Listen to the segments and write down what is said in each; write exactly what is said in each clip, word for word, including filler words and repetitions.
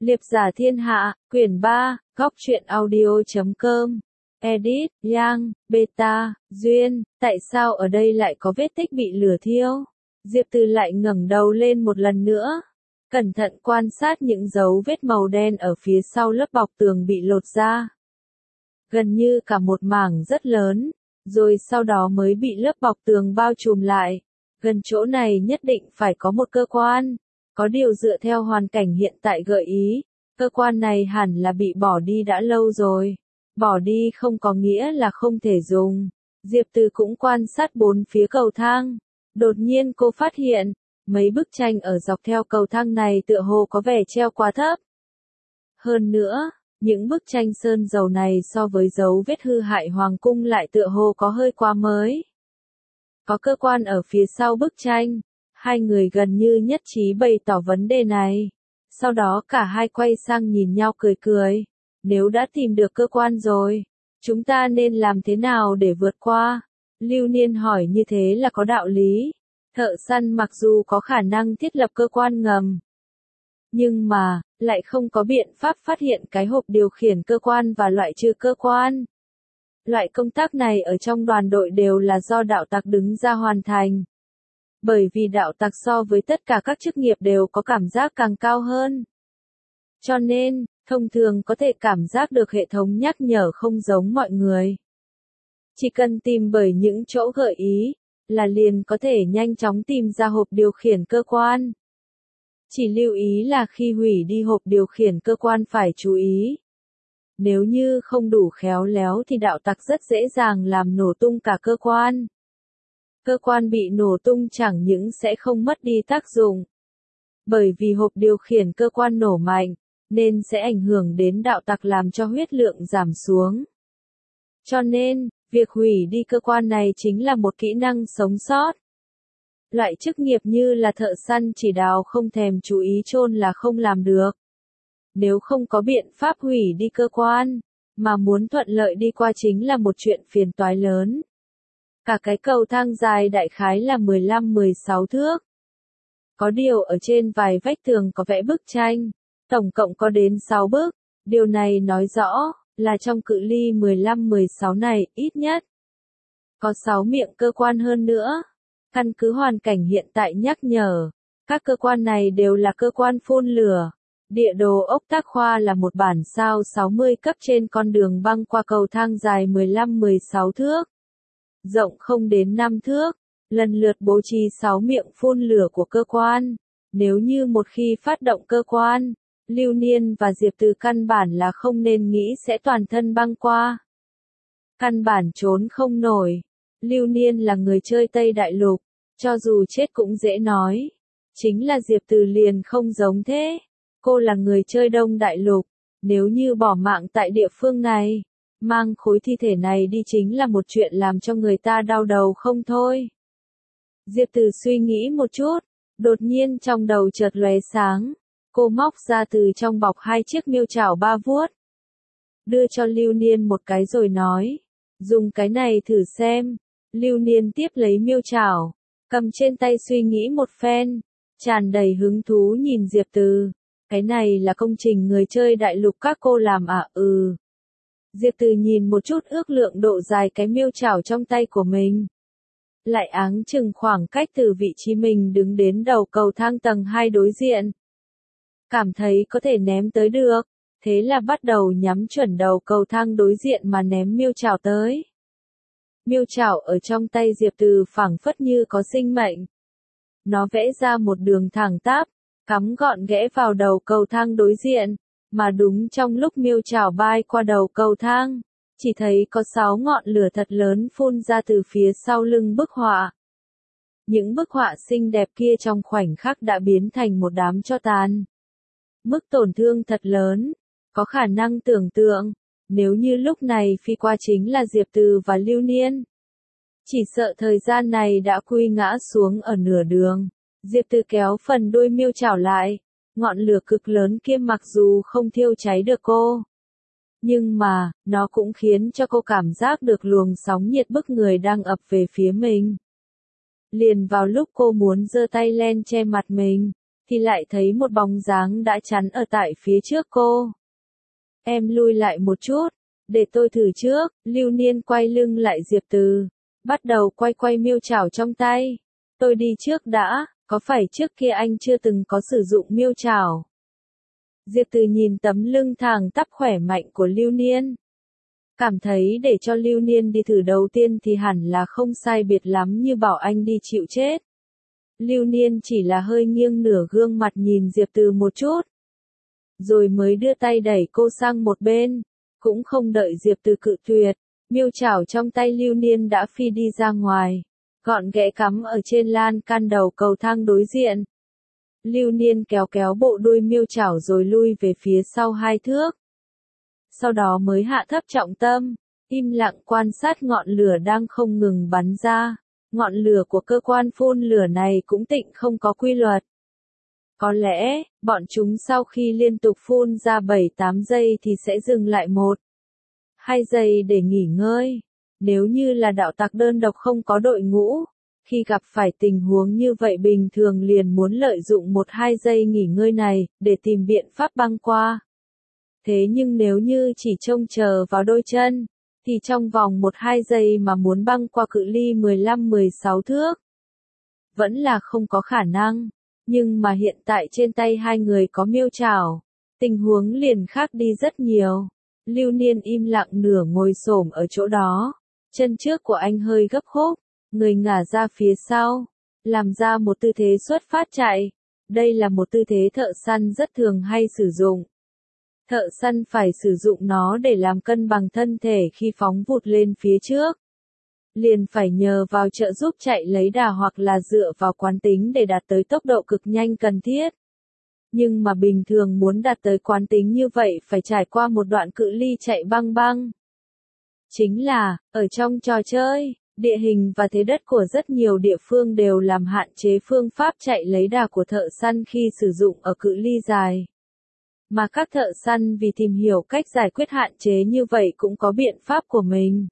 Liệp giả thiên hạ, quyển ba, góc truyện audio.com. Edit, Yang, Beta, Duyên, tại sao ở đây lại có vết tích bị lửa thiêu? Diệp Từ lại ngẩng đầu lên một lần nữa. Cẩn thận quan sát những dấu vết màu đen ở phía sau lớp bọc tường bị lột ra. Gần như cả một mảng rất lớn, rồi sau đó mới bị lớp bọc tường bao trùm lại. Gần chỗ này nhất định phải có một cơ quan. Có điều dựa theo hoàn cảnh hiện tại gợi ý, cơ quan này hẳn là bị bỏ đi đã lâu rồi. Bỏ đi không có nghĩa là không thể dùng. Diệp Từ cũng quan sát bốn phía cầu thang. Đột nhiên cô phát hiện, mấy bức tranh ở dọc theo cầu thang này tựa hồ có vẻ treo quá thấp. Hơn nữa, những bức tranh sơn dầu này so với dấu vết hư hại hoàng cung lại tựa hồ có hơi quá mới. Có cơ quan ở phía sau bức tranh. Hai người gần như nhất trí bày tỏ vấn đề này. Sau đó cả hai quay sang nhìn nhau cười cười. Nếu đã tìm được cơ quan rồi, chúng ta nên làm thế nào để vượt qua? Lưu Niên hỏi như thế là có đạo lý. Thợ săn mặc dù có khả năng thiết lập cơ quan ngầm, nhưng mà, lại không có biện pháp phát hiện cái hộp điều khiển cơ quan và loại trừ cơ quan. Loại công tác này ở trong đoàn đội đều là do đạo tặc đứng ra hoàn thành. Bởi vì đạo tặc so với tất cả các chức nghiệp đều có cảm giác càng cao hơn. Cho nên, thông thường có thể cảm giác được hệ thống nhắc nhở không giống mọi người. Chỉ cần tìm bởi những chỗ gợi ý, là liền có thể nhanh chóng tìm ra hộp điều khiển cơ quan. Chỉ lưu ý là khi hủy đi hộp điều khiển cơ quan phải chú ý. Nếu như không đủ khéo léo thì đạo tặc rất dễ dàng làm nổ tung cả cơ quan. Cơ quan bị nổ tung chẳng những sẽ không mất đi tác dụng. Bởi vì hộp điều khiển cơ quan nổ mạnh, nên sẽ ảnh hưởng đến đạo tặc làm cho huyết lượng giảm xuống. Cho nên, việc hủy đi cơ quan này chính là một kỹ năng sống sót. Loại chức nghiệp như là thợ săn chỉ đào không thèm chú ý chôn là không làm được. Nếu không có biện pháp hủy đi cơ quan, mà muốn thuận lợi đi qua chính là một chuyện phiền toái lớn. Cả cái cầu thang dài đại khái là mười lăm mười sáu thước. Có điều ở trên vài vách tường có vẽ bức tranh, tổng cộng có đến sáu bức. Điều này nói rõ, là trong cự ly mười lăm mười sáu này, ít nhất có sáu miệng cơ quan hơn nữa. Căn cứ hoàn cảnh hiện tại nhắc nhở, các cơ quan này đều là cơ quan phun lửa. Địa đồ ốc tác khoa là một bản sao sáu mươi cấp trên con đường băng qua cầu thang dài mười lăm mười sáu thước. Rộng không đến năm thước, lần lượt bố trí sáu miệng phun lửa của cơ quan. Nếu như một khi phát động cơ quan, Lưu Niên và Diệp Từ căn bản là không nên nghĩ sẽ toàn thân băng qua. Căn bản trốn không nổi. Lưu Niên là người chơi Tây Đại Lục, cho dù chết cũng dễ nói. Chính là Diệp Từ liền không giống thế. Cô là người chơi Đông Đại Lục, nếu như bỏ mạng tại địa phương này, mang khối thi thể này đi chính là một chuyện làm cho người ta đau đầu không thôi. Diệp Từ suy nghĩ một chút, đột nhiên trong đầu chợt lóe sáng, cô móc ra từ trong bọc hai chiếc miêu chảo ba vuốt. Đưa cho Lưu Niên một cái rồi nói, dùng cái này thử xem. Lưu Niên tiếp lấy miêu chảo, cầm trên tay suy nghĩ một phen, tràn đầy hứng thú nhìn Diệp Từ. Cái này là công trình người chơi đại lục các cô làm à? Ừ. Diệp Từ nhìn một chút ước lượng độ dài cái miêu chảo trong tay của mình. Lại áng chừng khoảng cách từ vị trí mình đứng đến đầu cầu thang tầng hai đối diện. Cảm thấy có thể ném tới được, thế là bắt đầu nhắm chuẩn đầu cầu thang đối diện mà ném miêu chảo tới. Miêu chảo ở trong tay Diệp Từ phảng phất như có sinh mệnh. Nó vẽ ra một đường thẳng tắp, cắm gọn ghẽ vào đầu cầu thang đối diện, mà đúng trong lúc miêu chảo bay qua đầu cầu thang, chỉ thấy có sáu ngọn lửa thật lớn phun ra từ phía sau lưng bức họa. Những bức họa xinh đẹp kia trong khoảnh khắc đã biến thành một đám tro tàn. Mức tổn thương thật lớn, có khả năng tưởng tượng, nếu như lúc này phi qua chính là Diệp Từ và Lưu Niên, chỉ sợ thời gian này đã quy ngã xuống ở nửa đường. Diệp Từ kéo phần đuôi miêu chảo lại, ngọn lửa cực lớn kia mặc dù không thiêu cháy được cô, nhưng mà, nó cũng khiến cho cô cảm giác được luồng sóng nhiệt bức người đang ập về phía mình. Liền vào lúc cô muốn giơ tay lên che mặt mình, thì lại thấy một bóng dáng đã chắn ở tại phía trước cô. Em lui lại một chút, để tôi thử trước. Lưu Niên quay lưng lại Diệp Từ, bắt đầu quay quay miêu chảo trong tay. Tôi đi trước đã, có phải trước kia anh chưa từng có sử dụng miêu chảo? Diệp Từ nhìn tấm lưng thẳng tắp khỏe mạnh của Lưu Niên. Cảm thấy để cho Lưu Niên đi thử đầu tiên thì hẳn là không sai biệt lắm như bảo anh đi chịu chết. Lưu Niên chỉ là hơi nghiêng nửa gương mặt nhìn Diệp Từ một chút, rồi mới đưa tay đẩy cô sang một bên, cũng không đợi Diệp Từ cự tuyệt, miêu chảo trong tay Lưu Niên đã phi đi ra ngoài, gọn ghẽ cắm ở trên lan can đầu cầu thang đối diện. Lưu Niên kéo kéo bộ đuôi miêu chảo rồi lui về phía sau hai thước. Sau đó mới hạ thấp trọng tâm, im lặng quan sát ngọn lửa đang không ngừng bắn ra. Ngọn lửa của cơ quan phun lửa này cũng tịnh không có quy luật. Có lẽ, bọn chúng sau khi liên tục phun ra bảy tám giây thì sẽ dừng lại một hai giây để nghỉ ngơi. Nếu như là đạo tặc đơn độc không có đội ngũ, khi gặp phải tình huống như vậy bình thường liền muốn lợi dụng một hai giây nghỉ ngơi này, để tìm biện pháp băng qua. Thế nhưng nếu như chỉ trông chờ vào đôi chân, thì trong vòng một hai giây mà muốn băng qua cự ly mười lăm mười sáu thước, vẫn là không có khả năng. Nhưng mà hiện tại trên tay hai người có miêu chảo, tình huống liền khác đi rất nhiều. Lưu Niên im lặng nửa ngồi xổm ở chỗ đó, chân trước của anh hơi gấp khúc, người ngả ra phía sau, làm ra một tư thế xuất phát chạy. Đây là một tư thế thợ săn rất thường hay sử dụng. Thợ săn phải sử dụng nó để làm cân bằng thân thể khi phóng vụt lên phía trước. Liền phải nhờ vào trợ giúp chạy lấy đà hoặc là dựa vào quán tính để đạt tới tốc độ cực nhanh cần thiết. Nhưng mà bình thường muốn đạt tới quán tính như vậy phải trải qua một đoạn cự ly chạy băng băng. Chính là, ở trong trò chơi, địa hình và thế đất của rất nhiều địa phương đều làm hạn chế phương pháp chạy lấy đà của thợ săn khi sử dụng ở cự ly dài. Mà các thợ săn vì tìm hiểu cách giải quyết hạn chế như vậy cũng có biện pháp của mình.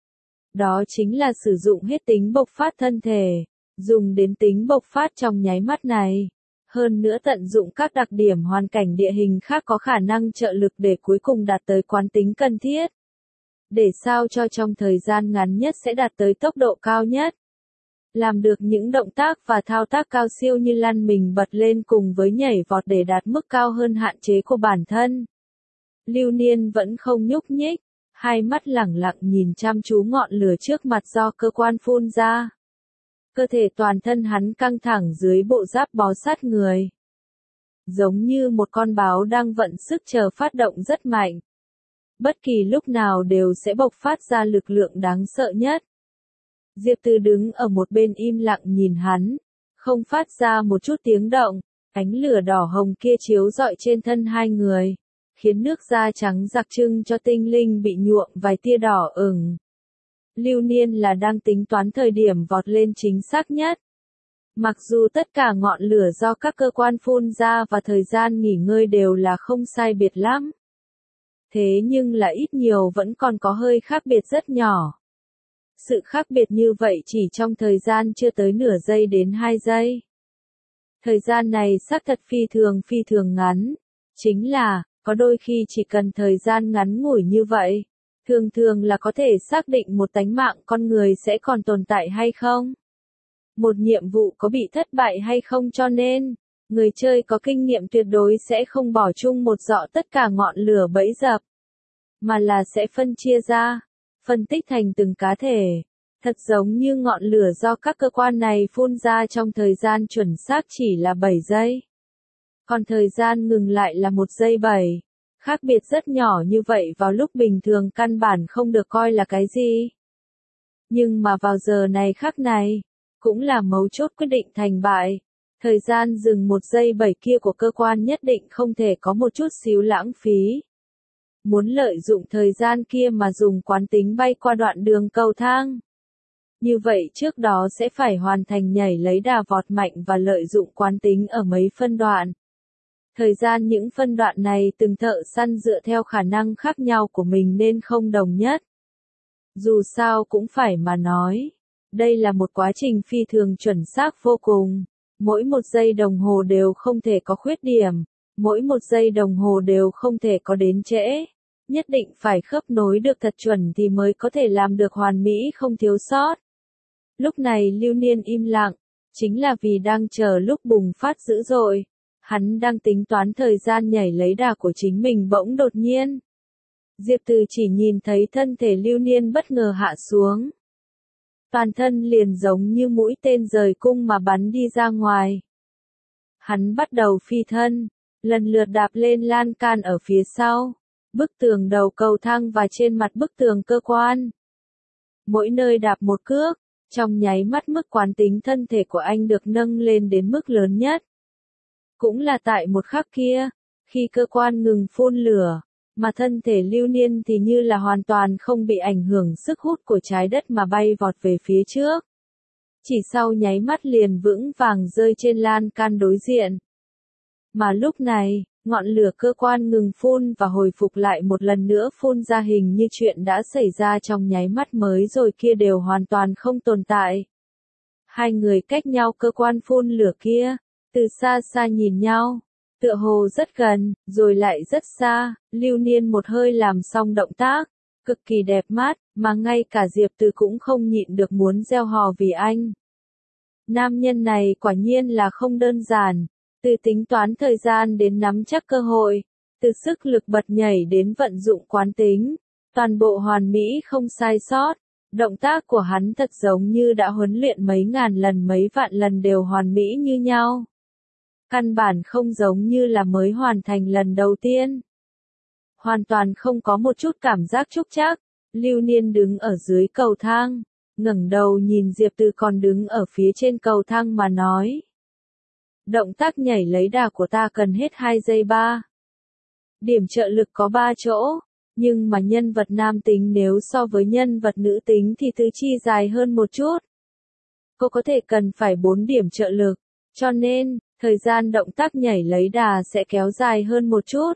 Đó chính là sử dụng hết tính bộc phát thân thể, dùng đến tính bộc phát trong nháy mắt này. Hơn nữa tận dụng các đặc điểm hoàn cảnh địa hình khác có khả năng trợ lực để cuối cùng đạt tới quán tính cần thiết. Để sao cho trong thời gian ngắn nhất sẽ đạt tới tốc độ cao nhất. Làm được những động tác và thao tác cao siêu như lăn mình bật lên cùng với nhảy vọt để đạt mức cao hơn hạn chế của bản thân. Lưu Niên vẫn không nhúc nhích, hai mắt lẳng lặng nhìn chăm chú ngọn lửa trước mặt do cơ quan phun ra. Cơ thể toàn thân hắn căng thẳng dưới bộ giáp bó sát người. Giống như một con báo đang vận sức chờ phát động rất mạnh. Bất kỳ lúc nào đều sẽ bộc phát ra lực lượng đáng sợ nhất. Diệp Từ đứng ở một bên im lặng nhìn hắn, không phát ra một chút tiếng động, ánh lửa đỏ hồng kia chiếu rọi trên thân hai người, khiến nước da trắng rạc trưng cho tinh linh bị nhuộm vài tia đỏ ửng. Lưu Niên là đang tính toán thời điểm vọt lên chính xác nhất. Mặc dù tất cả ngọn lửa do các cơ quan phun ra và thời gian nghỉ ngơi đều là không sai biệt lắm. Thế nhưng là ít nhiều vẫn còn có hơi khác biệt rất nhỏ. Sự khác biệt như vậy chỉ trong thời gian chưa tới nửa giây đến hai giây. Thời gian này xác thật phi thường phi thường ngắn. Chính là, có đôi khi chỉ cần thời gian ngắn ngủi như vậy, thường thường là có thể xác định một tánh mạng con người sẽ còn tồn tại hay không. Một nhiệm vụ có bị thất bại hay không cho nên, người chơi có kinh nghiệm tuyệt đối sẽ không bỏ chung một dọ tất cả ngọn lửa bẫy dập, mà là sẽ phân chia ra, phân tích thành từng cá thể, thật giống như ngọn lửa do các cơ quan này phun ra trong thời gian chuẩn xác chỉ là bảy giây. Còn thời gian ngừng lại là một giây bảy. Khác biệt rất nhỏ như vậy vào lúc bình thường căn bản không được coi là cái gì. Nhưng mà vào giờ này khắc này, cũng là mấu chốt quyết định thành bại. Thời gian dừng một giây bảy kia của cơ quan nhất định không thể có một chút xíu lãng phí. Muốn lợi dụng thời gian kia mà dùng quán tính bay qua đoạn đường cầu thang. Như vậy trước đó sẽ phải hoàn thành nhảy lấy đà vọt mạnh và lợi dụng quán tính ở mấy phân đoạn. Thời gian những phân đoạn này từng thợ săn dựa theo khả năng khác nhau của mình nên không đồng nhất. Dù sao cũng phải mà nói, đây là một quá trình phi thường chuẩn xác vô cùng. mỗi một giây đồng hồ đều không thể có khuyết điểm, mỗi một giây đồng hồ đều không thể có đến trễ. Nhất định phải khớp nối được thật chuẩn thì mới có thể làm được hoàn mỹ không thiếu sót. Lúc này Lưu Niên im lặng, chính là vì đang chờ lúc bùng phát dữ dội. Hắn đang tính toán thời gian nhảy lấy đà của chính mình bỗng đột nhiên. Diệp Từ chỉ nhìn thấy thân thể Lưu Niên bất ngờ hạ xuống. Toàn thân liền giống như mũi tên rời cung mà bắn đi ra ngoài. Hắn bắt đầu phi thân, lần lượt đạp lên lan can ở phía sau, bức tường đầu cầu thang và trên mặt bức tường cơ quan. Mỗi nơi đạp một cước, trong nháy mắt mức quán tính thân thể của anh được nâng lên đến mức lớn nhất. Cũng là tại một khắc kia, khi cơ quan ngừng phun lửa, mà thân thể Lưu Niên thì như là hoàn toàn không bị ảnh hưởng sức hút của trái đất mà bay vọt về phía trước. Chỉ sau nháy mắt liền vững vàng rơi trên lan can đối diện. Mà lúc này, ngọn lửa cơ quan ngừng phun và hồi phục lại một lần nữa phun ra, hình như chuyện đã xảy ra trong nháy mắt mới rồi kia đều hoàn toàn không tồn tại. Hai người cách nhau cơ quan phun lửa kia, từ xa xa nhìn nhau, tựa hồ rất gần, rồi lại rất xa. Lưu Niên một hơi làm xong động tác, cực kỳ đẹp mắt, mà ngay cả Diệp Từ cũng không nhịn được muốn reo hò vì anh. Nam nhân này quả nhiên là không đơn giản, từ tính toán thời gian đến nắm chắc cơ hội, từ sức lực bật nhảy đến vận dụng quán tính, toàn bộ hoàn mỹ không sai sót. Động tác của hắn thật giống như đã huấn luyện mấy ngàn lần mấy vạn lần đều hoàn mỹ như nhau. Căn bản không giống như là mới hoàn thành lần đầu tiên. Hoàn toàn không có một chút cảm giác trúc trác. Lưu Niên đứng ở dưới cầu thang, ngẩng đầu nhìn Diệp Từ còn đứng ở phía trên cầu thang mà nói. Động tác nhảy lấy đà của ta cần hết hai giây ba. Điểm trợ lực có ba chỗ, nhưng mà nhân vật nam tính nếu so với nhân vật nữ tính thì tứ chi dài hơn một chút. Cô có thể cần phải bốn điểm trợ lực, cho nên, thời gian động tác nhảy lấy đà sẽ kéo dài hơn một chút.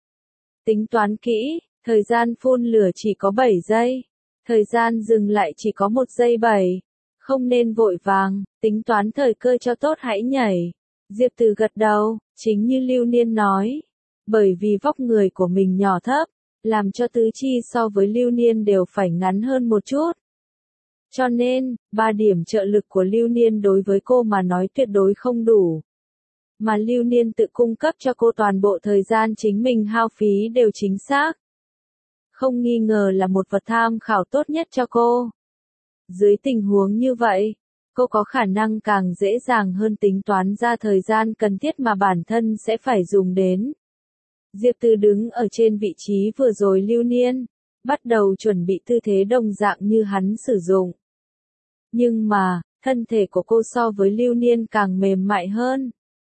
Tính toán kỹ, thời gian phun lửa chỉ có bảy giây, thời gian dừng lại chỉ có một giây bảy. Không nên vội vàng, tính toán thời cơ cho tốt hãy nhảy. Diệp Từ gật đầu, chính như Lưu Niên nói. Bởi vì vóc người của mình nhỏ thấp, làm cho tứ chi so với Lưu Niên đều phải ngắn hơn một chút. Cho nên, ba điểm trợ lực của Lưu Niên đối với cô mà nói tuyệt đối không đủ. Mà Lưu Niên tự cung cấp cho cô toàn bộ thời gian chính mình hao phí đều chính xác. Không nghi ngờ là một vật tham khảo tốt nhất cho cô. Dưới tình huống như vậy, cô có khả năng càng dễ dàng hơn tính toán ra thời gian cần thiết mà bản thân sẽ phải dùng đến. Diệp Từ đứng ở trên vị trí vừa rồi Lưu Niên, bắt đầu chuẩn bị tư thế đồng dạng như hắn sử dụng. Nhưng mà, thân thể của cô so với Lưu Niên càng mềm mại hơn.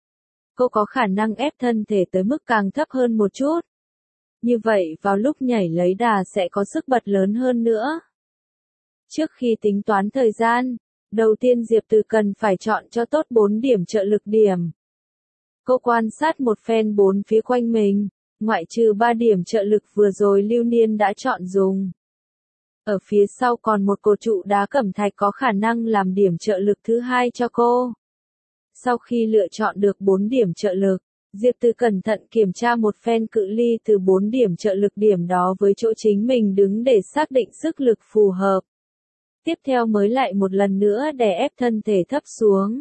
Cô có khả năng ép thân thể tới mức càng thấp hơn một chút. Như vậy vào lúc nhảy lấy đà sẽ có sức bật lớn hơn nữa. Trước khi tính toán thời gian, đầu tiên Diệp Từ cần phải chọn cho tốt bốn điểm trợ lực điểm. Cô quan sát một phen bốn phía quanh mình, ngoại trừ ba điểm trợ lực vừa rồi Lưu Niên đã chọn dùng. Ở phía sau còn một cột trụ đá cẩm thạch có khả năng làm điểm trợ lực thứ hai cho cô. Sau khi lựa chọn được bốn điểm trợ lực, Diệp Từ cẩn thận kiểm tra một phen cự ly từ bốn điểm trợ lực điểm đó với chỗ chính mình đứng để xác định sức lực phù hợp. Tiếp theo mới lại một lần nữa đè ép thân thể thấp xuống.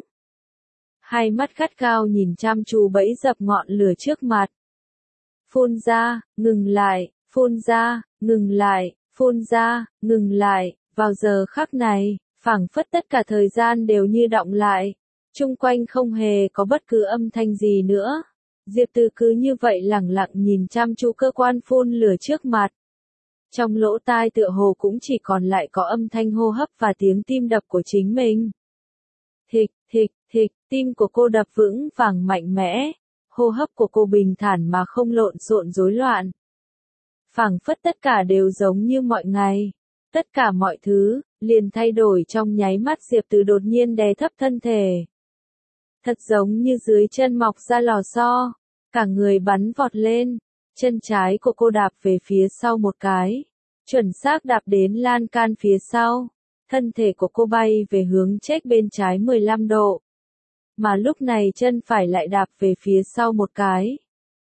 Hai mắt gắt gao nhìn chăm chú bẫy dập ngọn lửa trước mặt. Phun ra, ngừng lại, phun ra, ngừng lại, phun ra, ngừng lại. Vào giờ khắc này, phảng phất tất cả thời gian đều như đọng lại. Chung quanh không hề có bất cứ âm thanh gì nữa. Diệp Từ cứ như vậy lẳng lặng nhìn chăm chú cơ quan phun lửa trước mặt. Trong lỗ tai tựa hồ cũng chỉ còn lại có âm thanh hô hấp và tiếng tim đập của chính mình. Thịch, thịch, thịch, tim của cô đập vững vàng mạnh mẽ, hô hấp của cô bình thản mà không lộn xộn rối loạn. Phảng phất tất cả đều giống như mọi ngày, tất cả mọi thứ liền thay đổi trong nháy mắt. Diệp Từ đột nhiên đè thấp thân thể. Thật giống như dưới chân mọc ra lò xo, cả người bắn vọt lên, chân trái của cô đạp về phía sau một cái, chuẩn xác đạp đến lan can phía sau, thân thể của cô bay về hướng chếch bên trái mười lăm độ. mà lúc này chân phải lại đạp về phía sau một cái.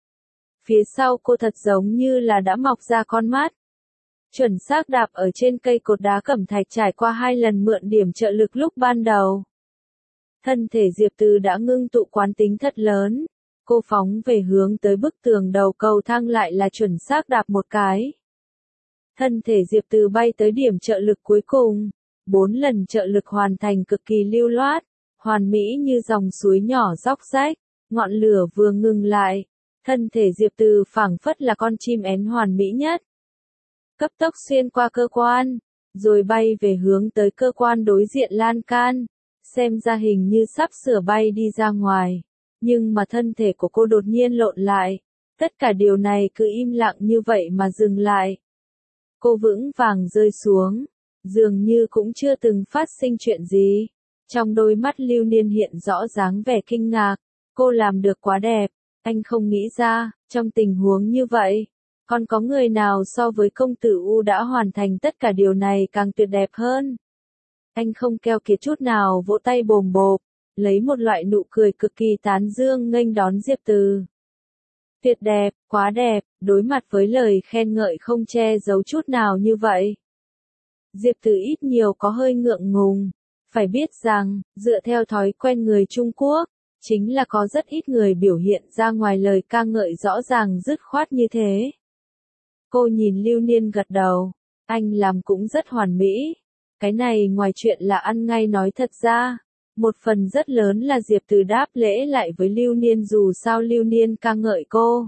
Phía sau cô thật giống như là đã mọc ra con mắt. Chuẩn xác đạp ở trên cây cột đá cẩm thạch trải qua hai lần mượn điểm trợ lực lúc ban đầu. Thân thể Diệp Từ đã ngưng tụ quán tính thật lớn. Cô phóng về hướng tới bức tường đầu cầu thang lại là chuẩn xác đạp một cái. Thân thể Diệp Từ bay tới điểm trợ lực cuối cùng. Bốn lần trợ lực hoàn thành cực kỳ lưu loát, hoàn mỹ như dòng suối nhỏ róc rách. Ngọn lửa vừa ngừng lại. Thân thể Diệp Từ phảng phất là con chim én hoàn mỹ nhất. Cấp tốc xuyên qua cơ quan, rồi bay về hướng tới cơ quan đối diện lan can. Xem ra hình như sắp sửa bay đi ra ngoài. Nhưng mà thân thể của cô đột nhiên lộn lại. Tất cả điều này cứ im lặng như vậy mà dừng lại. Cô vững vàng rơi xuống. Dường như cũng chưa từng phát sinh chuyện gì. Trong đôi mắt Lưu Niên hiện rõ dáng vẻ kinh ngạc. Cô làm được quá đẹp. Anh không nghĩ ra, trong tình huống như vậy, còn có người nào so với công tử U đã hoàn thành tất cả điều này càng tuyệt đẹp hơn. Anh không keo kiệt chút nào vỗ tay bồm bộp, lấy một loại nụ cười cực kỳ tán dương nghênh đón Diệp Từ. Tuyệt đẹp, quá đẹp, đối mặt với lời khen ngợi không che giấu chút nào như vậy. Diệp Từ ít nhiều có hơi ngượng ngùng, phải biết rằng, dựa theo thói quen người Trung Quốc, chính là có rất ít người biểu hiện ra ngoài lời ca ngợi rõ ràng dứt khoát như thế. Cô nhìn Lưu Niên gật đầu, anh làm cũng rất hoàn mỹ. Cái này ngoài chuyện là ăn ngay nói thật ra, một phần rất lớn là Diệp Từ đáp lễ lại với Lưu Niên dù sao Lưu Niên ca ngợi cô.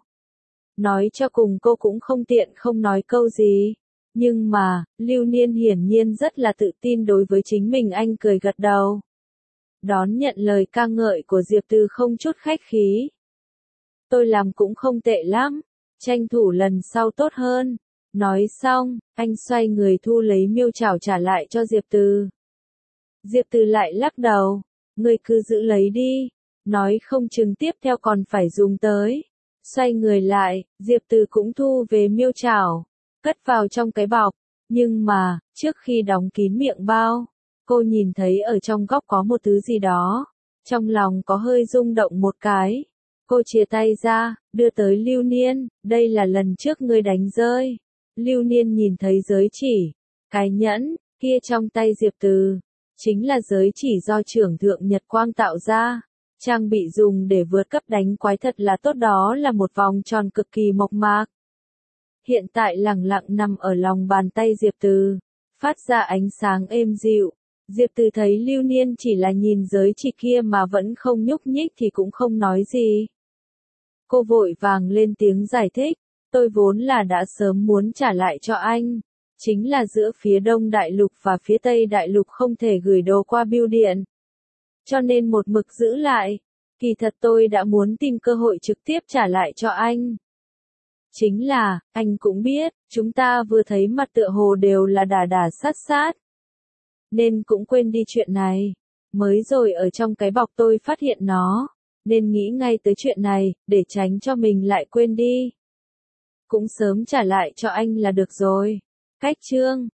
Nói cho cùng cô cũng không tiện không nói câu gì. Nhưng mà, Lưu Niên hiển nhiên rất là tự tin đối với chính mình anh cười gật đầu. Đón nhận lời ca ngợi của Diệp Từ không chút khách khí. Tôi làm cũng không tệ lắm, tranh thủ lần sau tốt hơn. Nói xong, anh xoay người thu lấy miêu chảo trả lại cho Diệp Từ. Diệp Từ lại lắc đầu, người cứ giữ lấy đi, nói không chừng tiếp theo còn phải dùng tới. Xoay người lại, Diệp Từ cũng thu về miêu chảo, cất vào trong cái bọc, nhưng mà, trước khi đóng kín miệng bao, cô nhìn thấy ở trong góc có một thứ gì đó, trong lòng có hơi rung động một cái. Cô chia tay ra, đưa tới Lưu Niên, đây là lần trước ngươi đánh rơi. Lưu Niên nhìn thấy giới chỉ, cái nhẫn, kia trong tay Diệp Từ, chính là giới chỉ do trưởng thượng Nhật Quang tạo ra. Trang bị dùng để vượt cấp đánh quái thật là tốt, đó là một vòng tròn cực kỳ mộc mạc. Hiện tại lẳng lặng nằm ở lòng bàn tay Diệp Từ, phát ra ánh sáng êm dịu. Diệp Từ thấy Lưu Niên chỉ là nhìn giới chỉ kia mà vẫn không nhúc nhích thì cũng không nói gì. Cô vội vàng lên tiếng giải thích, tôi vốn là đã sớm muốn trả lại cho anh. Chính là giữa phía Đông Đại Lục và phía Tây Đại Lục không thể gửi đồ qua bưu điện. Cho nên một mực giữ lại. Kỳ thật tôi đã muốn tìm cơ hội trực tiếp trả lại cho anh. Chính là, anh cũng biết, chúng ta vừa thấy mặt tựa hồ đều là đà đà sát sát. Nên cũng quên đi chuyện này. Mới rồi ở trong cái bọc tôi phát hiện nó. Nên nghĩ ngay tới chuyện này, để tránh cho mình lại quên đi. Cũng sớm trả lại cho anh là được rồi. Cách chương